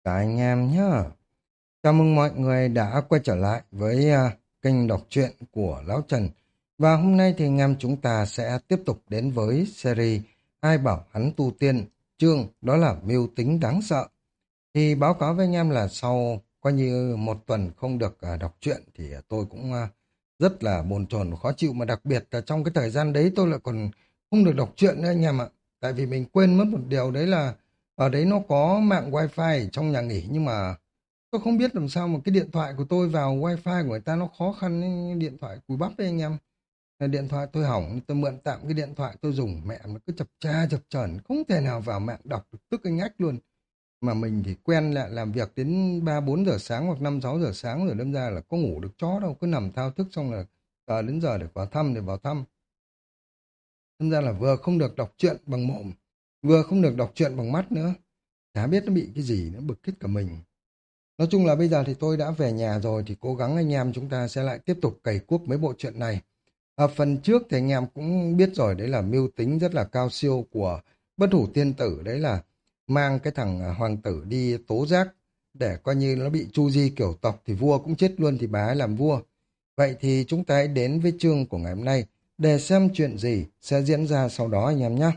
Cả anh em nhá. Chào mừng mọi người đã quay trở lại với kênh đọc truyện của Lão Trần. Và hôm nay thì anh em chúng ta sẽ tiếp tục đến với series Ai bảo hắn tu tiên, chương đó là mưu tính đáng sợ. Thì báo cáo với anh em là sau coi như một tuần không được đọc truyện thì tôi cũng rất là bồn chồn và khó chịu, mà đặc biệt là trong cái thời gian đấy tôi lại còn không được đọc truyện nữa anh em ạ. Tại vì mình quên mất một điều, đấy là ở đấy nó có mạng wifi ở trong nhà nghỉ, nhưng mà tôi không biết làm sao mà cái điện thoại của tôi vào wifi của người ta nó khó khăn ấy, điện thoại cùi bắp đấy anh em. Điện thoại tôi hỏng, tôi mượn tạm cái điện thoại tôi dùng, mẹ nó cứ chập cha chập chờn, không thể nào vào mạng đọc được, tức anh ách luôn. Mà mình thì quen lại làm việc đến 3 4 giờ sáng hoặc 5 6 giờ sáng rồi, đâm ra là có ngủ được chó đâu, cứ nằm thao thức xong là đến giờ để vào thăm. Đâm ra là vừa không được đọc truyện bằng mồm, vừa không được đọc truyện bằng mắt nữa. Chả biết nó bị cái gì, nó bực hết cả mình. Nói chung là bây giờ thì tôi đã về nhà rồi, thì cố gắng anh em chúng ta sẽ lại tiếp tục cày cuốc mấy bộ truyện này. Ở phần trước thì anh em cũng biết rồi, đấy là mưu tính rất là cao siêu của Bất Hủ Tiên Tử, đấy là mang cái thằng hoàng tử đi tố giác để coi như nó bị chu di kiểu tộc thì vua cũng chết luôn, thì bà ấy làm vua. Vậy thì chúng ta hãy đến với chương của ngày hôm nay để xem chuyện gì sẽ diễn ra sau đó anh em nhé.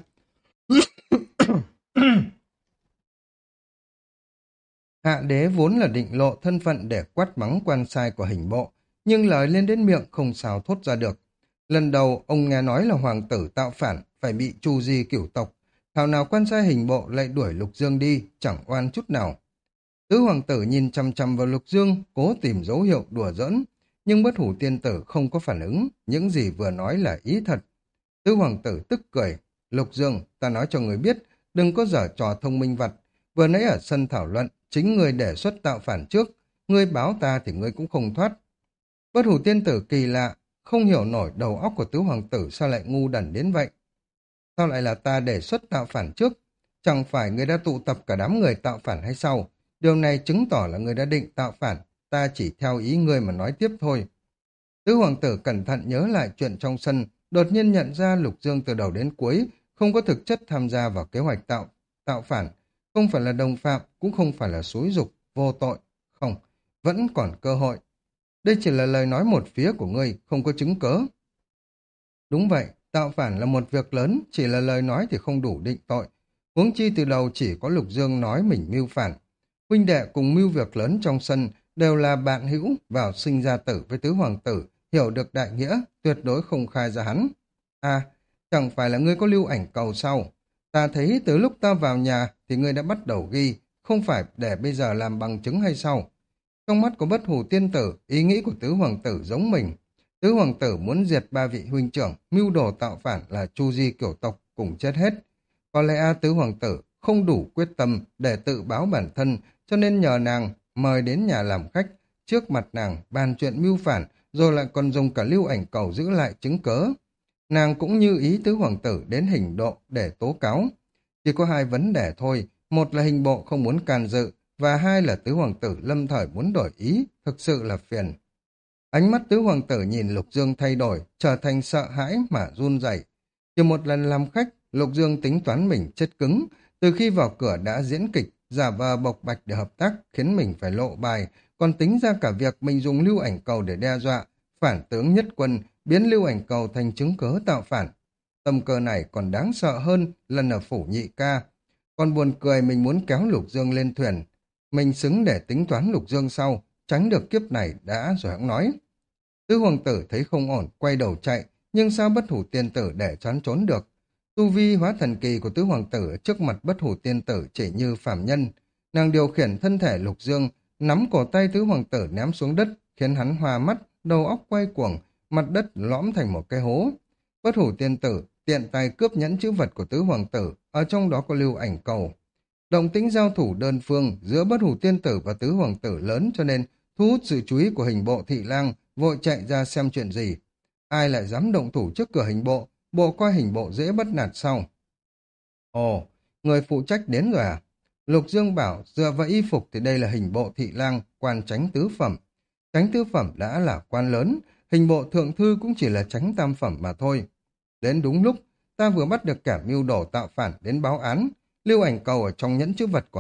Hạ đế vốn là định lộ thân phận để quát mắng quan sai của hình bộ, nhưng lời lên đến miệng không sao thốt ra được. Lần đầu ông nghe nói là hoàng tử tạo phản phải bị tru di cửu tộc, thảo nào quan sai hình bộ lại đuổi Lục Dương đi, chẳng oan chút nào. Tứ hoàng tử nhìn chăm chăm vào Lục Dương, cố tìm dấu hiệu đùa giỡn, nhưng Bất Hủ Tiên Tử không có phản ứng, những gì vừa nói là ý thật. Tứ hoàng tử tức cười, Lục Dương, ta nói cho người biết, đừng có giở trò thông minh vặt. Vừa nãy ở sân thảo luận, chính người đề xuất tạo phản trước, ngươi báo ta thì ngươi cũng không thoát. Bất Hủ Tiên Tử kỳ lạ, không hiểu nổi đầu óc của tứ hoàng tử sao lại ngu đần đến vậy. Sao lại là ta đề xuất tạo phản trước? Chẳng phải ngươi đã tụ tập cả đám người tạo phản hay sao? Điều này chứng tỏ là ngươi đã định tạo phản, ta chỉ theo ý ngươi mà nói tiếp thôi. Tứ hoàng tử cẩn thận nhớ lại chuyện trong sân, đột nhiên nhận ra Lục Dương từ đầu đến cuối không có thực chất tham gia vào kế hoạch tạo phản, không phải là đồng phạm, cũng không phải là xúi giục, vô tội. Không, vẫn còn cơ hội. Đây chỉ là lời nói một phía của ngươi, không có chứng cớ. Đúng vậy, tạo phản là một việc lớn, chỉ là lời nói thì không đủ định tội. Huống chi từ đầu chỉ có Lục Dương nói mình mưu phản. Huynh đệ cùng mưu việc lớn trong sân đều là bạn hữu, vào sinh ra tử với tứ hoàng tử, hiểu được đại nghĩa, tuyệt đối không khai ra hắn. À, chẳng phải là ngươi có lưu ảnh cầu sao? Ta thấy từ lúc ta vào nhà thì ngươi đã bắt đầu ghi, không phải để bây giờ làm bằng chứng hay sao? Trong mắt của Bất Hủ Tiên Tử, ý nghĩ của tứ hoàng tử giống mình. Tứ hoàng tử muốn diệt ba vị huynh trưởng, mưu đồ tạo phản là chu di kiểu tộc, cùng chết hết. Có lẽ tứ hoàng tử không đủ quyết tâm để tự báo bản thân, cho nên nhờ nàng mời đến nhà làm khách, trước mặt nàng bàn chuyện mưu phản, rồi lại còn dùng cả lưu ảnh cầu giữ lại chứng cớ. Nàng cũng như ý tứ hoàng tử đến hình độ để tố cáo. Chỉ có hai vấn đề thôi, một là hình bộ không muốn can dự, và hai là tứ hoàng tử lâm thời muốn đổi ý, thực sự là phiền. Ánh mắt tứ hoàng tử nhìn Lục Dương thay đổi, trở thành sợ hãi mà run rẩy. Chỉ một lần làm khách, Lục Dương tính toán mình chết cứng, từ khi vào cửa đã diễn kịch, giả vờ bộc bạch để hợp tác, khiến mình phải lộ bài, còn tính ra cả việc mình dùng lưu ảnh cầu để đe dọa, phản tướng nhất quân, biến lưu ảnh cầu thành chứng cớ tạo phản. Tâm cơ này còn đáng sợ hơn lần ở phủ nhị ca. Còn buồn cười mình muốn kéo Lục Dương lên thuyền. Mình xứng để tính toán Lục Dương sau, tránh được kiếp này đã rồi hẵng nói. Tứ hoàng tử thấy không ổn, quay đầu chạy, nhưng sao Bất Hủ Tiên Tử để choán trốn được. Tu vi hóa thần kỳ của tứ hoàng tử trước mặt Bất Hủ Tiên Tử chỉ như phàm nhân. Nàng điều khiển thân thể Lục Dương, nắm cổ tay tứ hoàng tử ném xuống đất, khiến hắn hoa mắt, đầu óc quay cuồng, mặt đất lõm thành một cái hố. Bất Hủ Tiên Tử tiện tay cướp nhẫn chữ vật của tứ hoàng tử, ở trong đó có lưu ảnh cầu. Động tĩnh giao thủ đơn phương giữa Bất Hủ Tiên Tử và tứ hoàng tử lớn, cho nên thu hút sự chú ý của hình bộ thị lang, vội chạy ra xem chuyện gì. Ai lại dám động thủ trước cửa hình bộ, bộ coi hình bộ dễ bắt nạt sau. Ồ, người phụ trách đến rồi à? Lục Dương bảo dựa vào y phục thì đây là hình bộ thị lang, quan chánh tứ phẩm. Chánh tứ phẩm đã là quan lớn, hình bộ thượng thư cũng chỉ là chánh tam phẩm mà thôi. Đến đúng lúc, ta vừa bắt được kẻ mưu đồ tạo phản đến báo án, lưu ảnh cầu ở trong nhẫn chữ vật của hắn,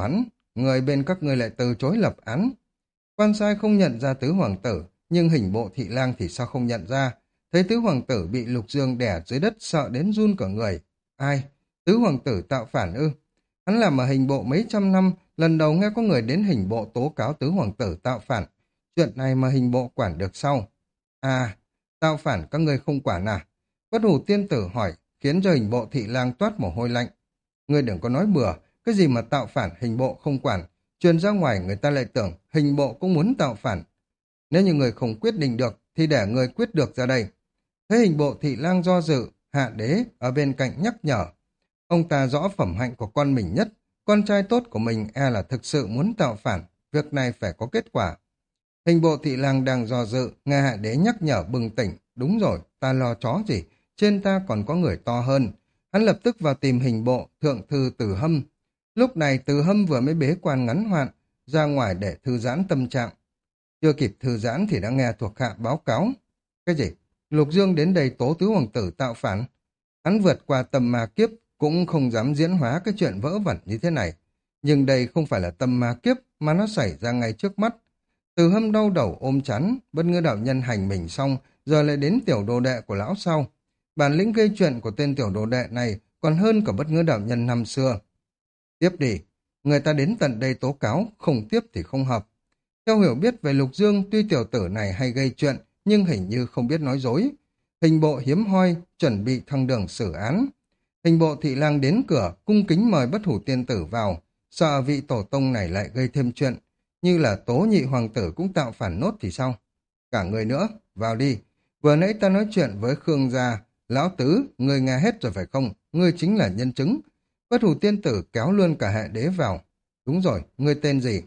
người bên các ngươi lại từ chối lập án. Quan sai không nhận ra tứ hoàng tử, nhưng hình bộ thị lang thì sao không nhận ra. Thấy tứ hoàng tử bị Lục Dương đè dưới đất sợ đến run cả người. Ai? Tứ hoàng tử tạo phản ư? Hắn làm ở hình bộ mấy trăm năm, lần đầu nghe có người đến hình bộ tố cáo tứ hoàng tử tạo phản. Chuyện này mà hình bộ quản được sau. À, tạo phản các ngươi không quản à? Bất hủ tiên tử hỏi, khiến cho hình bộ thị lang toát mồ hôi lạnh. Ngươi đừng có nói bừa, cái gì mà tạo phản hình bộ không quản. Truyền ra ngoài người ta lại tưởng hình bộ cũng muốn tạo phản. Nếu như người không quyết định được, thì để người quyết được ra đây. Thế hình bộ thị lang do dự, hạ đế ở bên cạnh nhắc nhở. Ông ta rõ phẩm hạnh của con mình nhất, con trai tốt của mình e là thực sự muốn tạo phản, việc này phải có kết quả. Hình bộ thị lang đang do dự, nghe hạ đế nhắc nhở bừng tỉnh. Đúng rồi, ta lo chó gì, trên ta còn có người to hơn. Hắn lập tức vào tìm hình bộ, thượng thư Từ Hâm. Lúc này Từ Hâm vừa mới bế quan ngắn hạn, ra ngoài để thư giãn tâm trạng. Chưa kịp thư giãn thì đã nghe thuộc hạ báo cáo. Cái gì? Lục Dương đến đây tố tứ hoàng tử tạo phản. Hắn vượt qua tâm ma kiếp, cũng không dám diễn hóa cái chuyện vớ vẩn như thế này. Nhưng đây không phải là tâm ma kiếp, mà nó xảy ra ngay trước mắt. Từ Hâm đau đầu ôm chán, Bất Ngư đạo nhân hành mình xong, giờ lại đến tiểu đồ đệ của lão sau. Bản lĩnh gây chuyện của tên tiểu đồ đệ này còn hơn cả Bất Ngư đạo nhân năm xưa. Tiếp đi, người ta đến tận đây tố cáo, không tiếp thì không hợp. Theo hiểu biết về Lục Dương, tuy tiểu tử này hay gây chuyện, nhưng hình như không biết nói dối. Hình bộ hiếm hoi, chuẩn bị thăng đường xử án. Hình bộ thị lang đến cửa, cung kính mời Bất Hủ tiên tử vào, sợ vị tổ tông này lại gây thêm chuyện, như là Tố Nhị hoàng tử cũng tạo phản nốt thì sao? Cả người nữa, vào đi. Vừa nãy ta nói chuyện với Khương gia, lão tứ, ngươi nghe hết rồi phải không? Ngươi chính là nhân chứng. Bất Hủ tiên tử kéo luôn cả hạ đế vào. Đúng rồi, ngươi tên gì?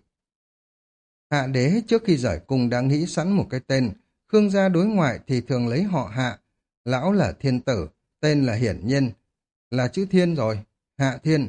Hạ đế trước khi rời cung đã nghĩ sẵn một cái tên. Khương gia đối ngoại thì thường lấy họ Hạ. Lão là Thiên tử, tên là hiển nhiên. Là chữ Thiên rồi, Hạ Thiên.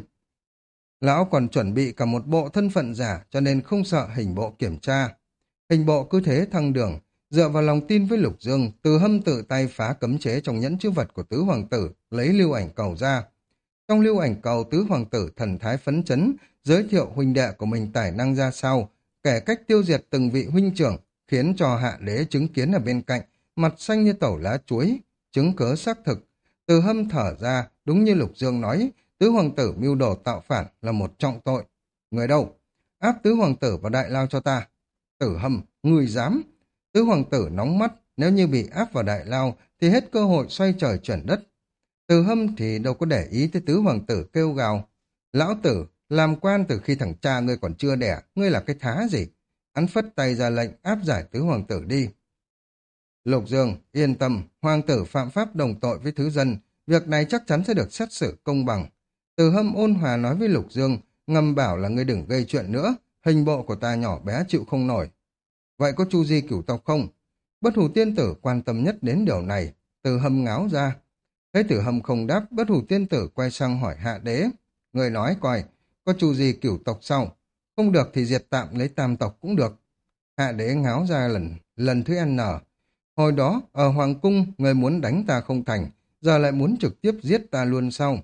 Lão còn chuẩn bị cả một bộ thân phận giả cho nên không sợ hình bộ kiểm tra. Hình bộ cứ thế thăng đường, dựa vào lòng tin với Lục Dương, Từ Hâm tự tay phá cấm chế trong nhẫn chữ vật của tứ hoàng tử, lấy lưu ảnh cầu ra. Trong lưu ảnh cầu, tứ hoàng tử thần thái phấn chấn, giới thiệu huynh đệ của mình tài năng ra sao, kể cách tiêu diệt từng vị huynh trưởng, khiến cho hạ đế chứng kiến ở bên cạnh, mặt xanh như tẩu lá chuối, chứng cớ xác thực. Từ Hâm thở ra, đúng như Lục Dương nói, tứ hoàng tử mưu đồ tạo phản là một trọng tội. Người đâu? Áp tứ hoàng tử vào đại lao cho ta. Tử Hâm, người dám. Tứ hoàng tử nóng mắt, nếu như bị áp vào đại lao thì hết cơ hội xoay trời chuyển đất. Từ Hâm thì đâu có để ý tới tứ hoàng tử kêu gào. Lão tử, làm quan từ khi thằng cha ngươi còn chưa đẻ, ngươi là cái thá gì? Hắn phất tay ra lệnh áp giải tứ hoàng tử đi. Lục Dương, yên tâm, hoàng tử phạm pháp đồng tội với thứ dân, việc này chắc chắn sẽ được xét xử công bằng. Từ Hâm ôn hòa nói với Lục Dương, ngầm bảo là ngươi đừng gây chuyện nữa, hình bộ của ta nhỏ bé chịu không nổi. Vậy có chu di cửu tộc không? Bất Hủ tiên tử quan tâm nhất đến điều này. Từ Hâm ngáo ra. Thấy Từ Hâm không đáp, Bất Hủ tiên tử quay sang hỏi hạ đế. Người nói coi, có chu di cửu tộc sau? Không được thì diệt tạm lấy tam tộc cũng được. Hạ đế ngáo ra lần thứ N. Hồi đó, ở Hoàng cung, người muốn đánh ta không thành, giờ lại muốn trực tiếp giết ta luôn sau.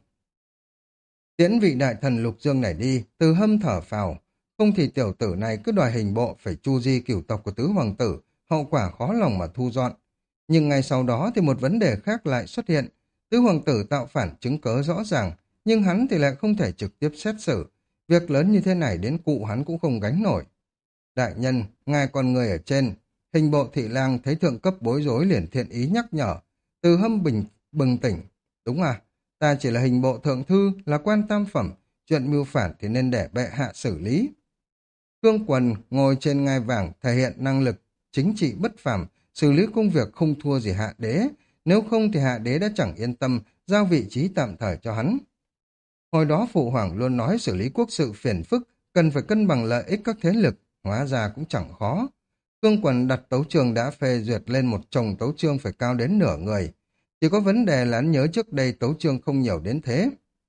Tiễn vị đại thần Lục Dương này đi, Từ Hâm thở phào. Không thì tiểu tử này cứ đòi hình bộ phải chu di cửu tộc của tứ hoàng tử, hậu quả khó lòng mà thu dọn. Nhưng ngay sau đó thì một vấn đề khác lại xuất hiện. Tứ hoàng tử tạo phản chứng cớ rõ ràng, nhưng hắn thì lại không thể trực tiếp xét xử. Việc lớn như thế này đến cụ hắn cũng không gánh nổi. Đại nhân, ngài con người ở trên. Hình bộ thị lang thấy thượng cấp bối rối liền thiện ý nhắc nhở. Từ Hâm bừng tỉnh. Đúng à, ta chỉ là hình bộ thượng thư, là quan tam phẩm. Chuyện mưu phản thì nên để bệ hạ xử lý. Cương Quần ngồi trên ngai vàng thể hiện năng lực, chính trị bất phàm, xử lý công việc không thua gì hạ đế. Nếu không thì hạ đế đã chẳng yên tâm giao vị trí tạm thời cho hắn. Hồi đó phụ hoàng luôn nói xử lý quốc sự phiền phức, cần phải cân bằng lợi ích các thế lực, hóa ra cũng chẳng khó. Cương Quần đặt tấu chương đã phê duyệt lên một chồng tấu chương phải cao đến nửa người. Chỉ có vấn đề là hắn nhớ trước đây tấu chương không nhiều đến thế.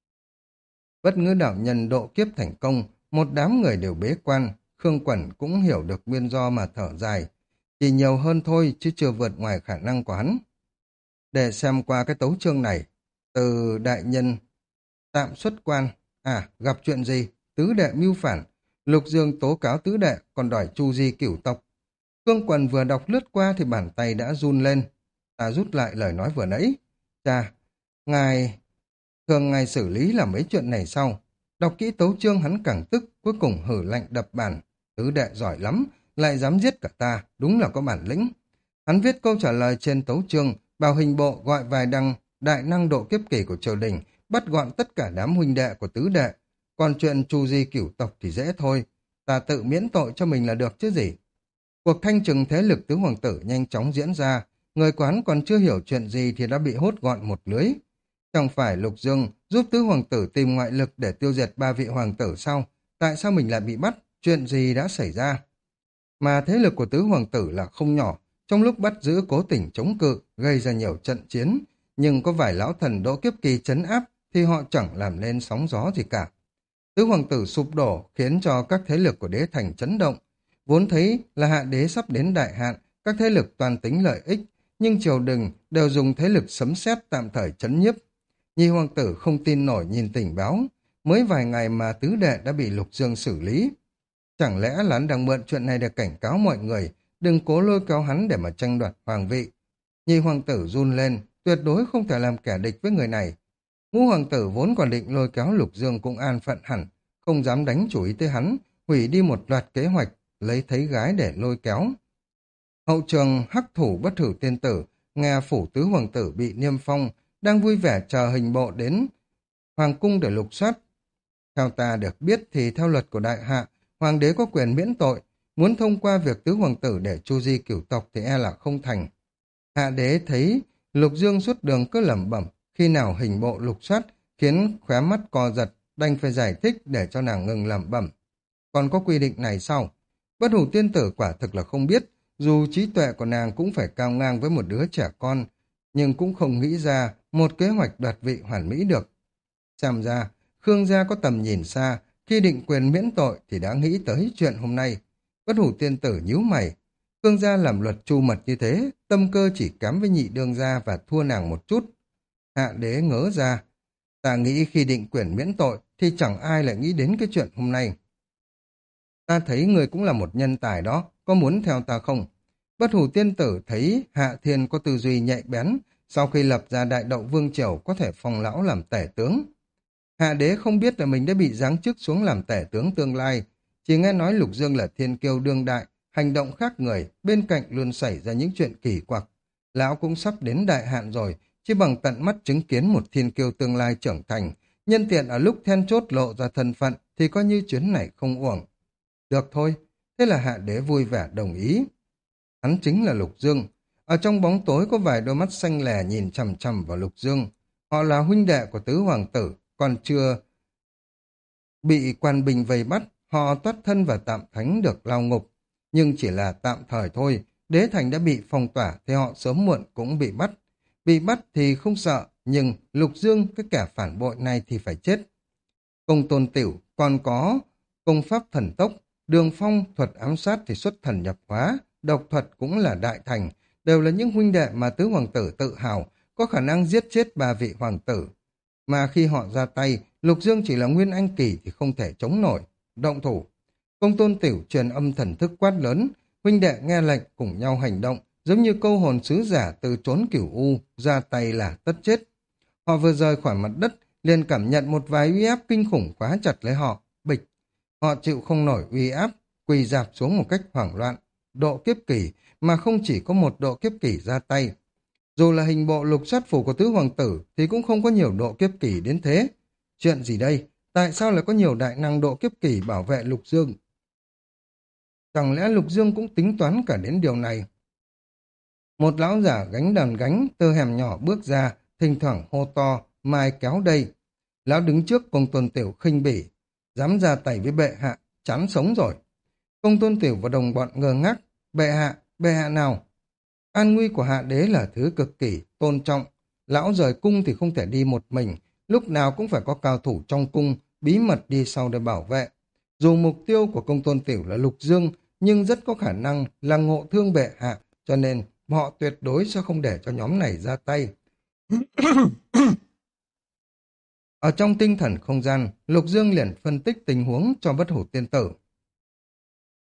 Bất Ngữ đạo nhân độ kiếp thành công, một đám người đều bế quan, Khương Quẩn cũng hiểu được nguyên do mà thở dài. Chỉ nhiều hơn thôi chứ chưa vượt ngoài khả năng của hắn. Để xem qua cái tấu chương này, từ đại nhân tạm xuất quan, gặp chuyện gì, tứ đệ mưu phản, Lục Dương tố cáo tứ đệ, còn đòi chu di cửu tộc. Cương Quần vừa đọc lướt qua thì bàn tay đã run lên. Ta rút lại lời nói vừa nãy. Cha, ngài... Thường ngài xử lý là mấy chuyện này sau. Đọc kỹ tấu chương hắn càng tức, cuối cùng hử lạnh đập bàn. Tứ đệ giỏi lắm, lại dám giết cả ta, đúng là có bản lĩnh. Hắn viết câu trả lời trên tấu chương, bảo hình bộ gọi vài đăng đại năng độ kiếp kỳ của triều đình, bắt gọn tất cả đám huynh đệ của tứ đệ. Còn chuyện chu di cửu tộc thì dễ thôi, ta tự miễn tội cho mình là được chứ gì. Cuộc thanh trừng thế lực tứ hoàng tử nhanh chóng diễn ra, người quán còn chưa hiểu chuyện gì thì đã bị hốt gọn một lưới. Chẳng phải Lục Dương giúp tứ hoàng tử tìm ngoại lực để tiêu diệt ba vị hoàng tử sao? Tại sao mình lại bị bắt? Chuyện gì đã xảy ra? Mà thế lực của tứ hoàng tử là không nhỏ, trong lúc bắt giữ cố tình chống cự, gây ra nhiều trận chiến, nhưng có vài lão thần đỗ kiếp kỳ trấn áp thì họ chẳng làm nên sóng gió gì cả. Tứ hoàng tử sụp đổ khiến cho các thế lực của đế thành chấn động. Vốn thấy là hạ đế sắp đến đại hạn, các thế lực toàn tính lợi ích, nhưng triều đình đều dùng thế lực sấm sét tạm thời chấn nhiếp. Nhi hoàng tử không tin nổi nhìn tình báo, mới vài ngày mà tứ đệ đã bị Lục Dương xử lý. Chẳng lẽ là hắn đang mượn chuyện này để cảnh cáo mọi người, đừng cố lôi kéo hắn để mà tranh đoạt hoàng vị. Nhi hoàng tử run lên, tuyệt đối không thể làm kẻ địch với người này. Ngũ hoàng tử vốn còn định lôi kéo Lục Dương cũng an phận hẳn, không dám đánh chủ ý tới hắn, hủy đi một loạt kế hoạch, lấy thấy gái để lôi kéo. Hậu trường hắc thủ bất thử tiên tử, nghe phủ tứ hoàng tử bị niêm phong, đang vui vẻ chờ hình bộ đến hoàng cung để lục soát. Theo ta được biết thì theo luật của đại hạ, hoàng đế có quyền miễn tội, muốn thông qua việc tứ hoàng tử để chu di cửu tộc thì e là không thành. Hạ đế thấy Lục Dương suốt đường cứ lẩm bẩm, khi nào hình bộ lục soát, khiến khóe mắt co giật, đành phải giải thích để cho nàng ngừng lẩm bẩm. Còn có quy định này sao? Bất hủ tiên tử quả thực là không biết, dù trí tuệ của nàng cũng phải cao ngang với một đứa trẻ con, nhưng cũng không nghĩ ra một kế hoạch đoạt vị hoàn mỹ được. Xem ra, Khương gia có tầm nhìn xa, khi định quyền miễn tội thì đã nghĩ tới chuyện hôm nay. Bất hủ tiên tử nhíu mày. Khương gia làm luật chu mật như thế, tâm cơ chỉ kém với nhị đương gia và thua nàng một chút. Hạ đế ngớ ra. Ta nghĩ khi định quyền miễn tội thì chẳng ai lại nghĩ đến cái chuyện hôm nay. Ta thấy người cũng là một nhân tài đó, có muốn theo ta không? Bất hủ tiên tử thấy Hạ Thiên có tư duy nhạy bén, sau khi lập ra đại đậu vương triều có thể phong lão làm tể tướng. Hạ đế không biết là mình đã bị giáng chức xuống làm tể tướng tương lai, chỉ nghe nói Lục Dương là thiên kiêu đương đại, hành động khác người, bên cạnh luôn xảy ra những chuyện kỳ quặc. Lão cũng sắp đến đại hạn rồi, chỉ bằng tận mắt chứng kiến một thiên kiêu tương lai trưởng thành, nhân tiện ở lúc then chốt lộ ra thân phận thì coi như chuyến này không uổng. Được thôi, thế là hạ đế vui vẻ đồng ý. Hắn chính là Lục Dương. Ở trong bóng tối có vài đôi mắt xanh lè nhìn chằm chằm vào Lục Dương. Họ là huynh đệ của tứ hoàng tử, còn chưa bị quan binh vây bắt, họ thoát thân và tạm thánh được lao ngục. Nhưng chỉ là tạm thời thôi, đế thành đã bị phong tỏa thì họ sớm muộn cũng bị bắt. Bị bắt thì không sợ, nhưng Lục Dương, cái kẻ phản bội này thì phải chết. Công Tôn Tiểu còn có công pháp thần tốc, Đường Phong thuật ám sát thì xuất thần nhập hóa, độc thuật cũng là đại thành, đều là những huynh đệ mà tứ hoàng tử tự hào, có khả năng giết chết ba vị hoàng tử. Mà khi họ ra tay, Lục Dương chỉ là nguyên anh kỳ thì không thể chống nổi. Động thủ. Công Tôn Tiểu truyền âm thần thức quát lớn, huynh đệ nghe lệnh cùng nhau hành động, giống như câu hồn sứ giả từ trốn cửu u, ra tay là tất chết. Họ vừa rời khỏi mặt đất, liền cảm nhận một vài uy áp kinh khủng khóa chặt lấy họ, bịch. Họ chịu không nổi uy áp, quỳ dạp xuống một cách hoảng loạn. Độ kiếp kỳ, mà không chỉ có một độ kiếp kỳ ra tay. Dù là hình bộ lục sát phủ của tứ hoàng tử thì cũng không có nhiều độ kiếp kỳ đến thế. Chuyện gì đây? Tại sao lại có nhiều đại năng độ kiếp kỳ bảo vệ Lục Dương? Chẳng lẽ Lục Dương cũng tính toán cả đến điều này? Một lão giả gánh đàn gánh từ hẻm nhỏ bước ra, thỉnh thoảng hô to, mai kéo đây. Lão đứng trước Công Tôn Tiểu khinh bỉ, dám ra tay với bệ hạ, chán sống rồi. Công Tôn Tiểu và đồng bọn ngơ ngác, bệ hạ nào? An nguy của hạ đế là thứ cực kỳ tôn trọng. Lão rời cung thì không thể đi một mình, lúc nào cũng phải có cao thủ trong cung, bí mật đi sau để bảo vệ. Dù mục tiêu của Công Tôn Tiểu là Lục Dương, nhưng rất có khả năng là ngộ thương bệ hạ, cho nên họ tuyệt đối sẽ không để cho nhóm này ra tay. Ở trong tinh thần không gian, Lục Dương liền phân tích tình huống cho bất hủ tiên tử.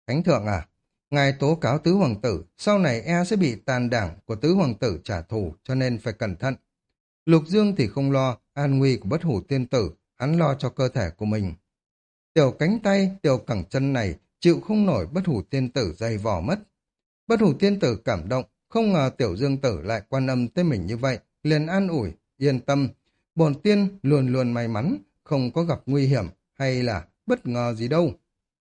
Thánh thượng à, ngài tố cáo tứ hoàng tử, sau này e sẽ bị tàn đảng của tứ hoàng tử trả thù, cho nên phải cẩn thận. Lục Dương thì không lo an nguy của bất hủ tiên tử, hắn lo cho cơ thể của mình. Tiểu cánh tay, tiểu cẳng chân này chịu không nổi bất hủ tiên tử dày vò mất. Bất hủ tiên tử cảm động, không ngờ tiểu dương tử lại quan âm tới mình như vậy, liền an ủi, yên tâm, bổn tiên luôn luôn may mắn, không có gặp nguy hiểm hay là bất ngờ gì đâu.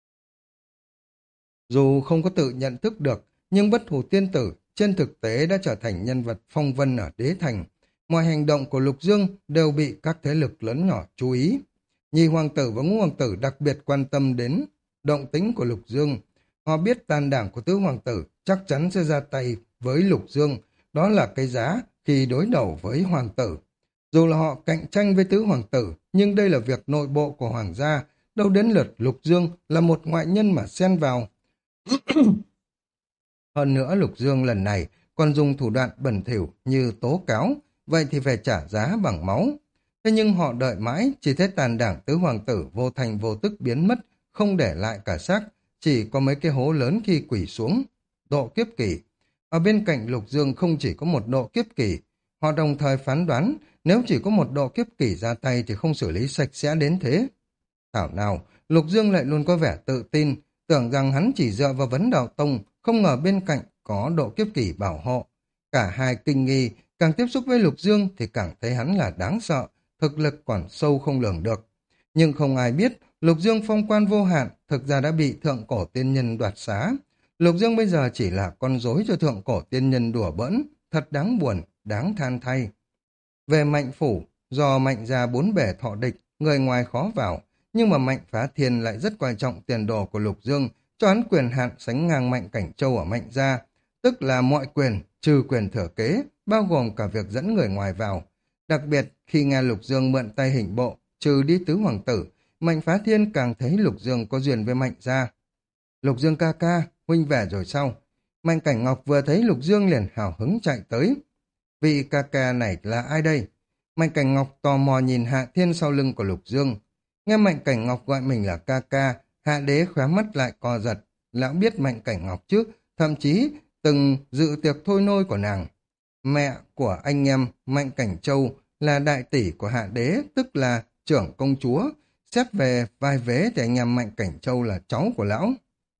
Dù không có tự nhận thức được, nhưng bất hủ tiên tử trên thực tế đã trở thành nhân vật phong vân ở đế thành. Mọi hành động của Lục Dương đều bị các thế lực lớn nhỏ chú ý. Nhi hoàng tử và ngũ hoàng tử đặc biệt quan tâm đến động tính của Lục Dương. Họ biết tàn đảng của tứ hoàng tử chắc chắn sẽ ra tay với Lục Dương. Đó là cái giá khi đối đầu với hoàng tử. Dù là họ cạnh tranh với tứ hoàng tử, nhưng đây là việc nội bộ của hoàng gia. Đâu đến lượt Lục Dương là một ngoại nhân mà xen vào. Hơn nữa Lục Dương lần này còn dùng thủ đoạn bẩn thỉu như tố cáo, vậy thì phải trả giá bằng máu. Thế nhưng họ đợi mãi, chỉ thấy tàn đảng tứ hoàng tử vô thành vô tức biến mất, không để lại cả xác, chỉ có mấy cái hố lớn khi quỷ xuống. Độ kiếp kỷ. Ở bên cạnh Lục Dương không chỉ có một độ kiếp kỷ, họ đồng thời phán đoán nếu chỉ có một độ kiếp kỷ ra tay thì không xử lý sạch sẽ đến thế. Thảo nào, Lục Dương lại luôn có vẻ tự tin, tưởng rằng hắn chỉ dựa vào vấn đạo tông, không ngờ bên cạnh có độ kiếp kỷ bảo hộ. Cả hai kinh nghi, càng tiếp xúc với Lục Dương thì càng thấy hắn là đáng sợ, thực lực còn sâu không lường được. Nhưng không ai biết, Lục Dương phong quan vô hạn, thực ra đã bị thượng cổ tiên nhân đoạt xá. Lục Dương bây giờ chỉ là con rối cho thượng cổ tiên nhân đùa bỡn, thật đáng buồn, đáng than thay. Về Mạnh Phủ, do Mạnh gia bốn bể thọ địch, người ngoài khó vào, nhưng mà Mạnh Phá Thiên lại rất quan trọng tiền đồ của Lục Dương, cho hắn quyền hạn sánh ngang Mạnh Cảnh Châu ở Mạnh gia, tức là mọi quyền, trừ quyền thừa kế, bao gồm cả việc dẫn người ngoài vào. Đặc biệt, khi nghe Lục Dương mượn tay hình bộ, trừ đi tứ hoàng tử, Mạnh Phá Thiên càng thấy Lục Dương có duyên với Mạnh gia. Lục Dương ca ca, huynh về rồi sao? Mạnh Cảnh Ngọc vừa thấy Lục Dương liền hào hứng chạy tới. Vị ca ca này là ai đây? Mạnh Cảnh Ngọc tò mò nhìn Hạ Thiên sau lưng của Lục Dương. Nghe Mạnh Cảnh Ngọc gọi mình là ca ca, Hạ Đế khóe mắt lại co giật. Lão biết Mạnh Cảnh Ngọc trước, thậm chí từng dự tiệc thôi nôi của nàng. Mẹ của anh em Mạnh Cảnh Châu là đại tỷ của Hạ Đế, tức là trưởng công chúa. Xét về vai vế thì anh em Mạnh Cảnh Châu là cháu của lão.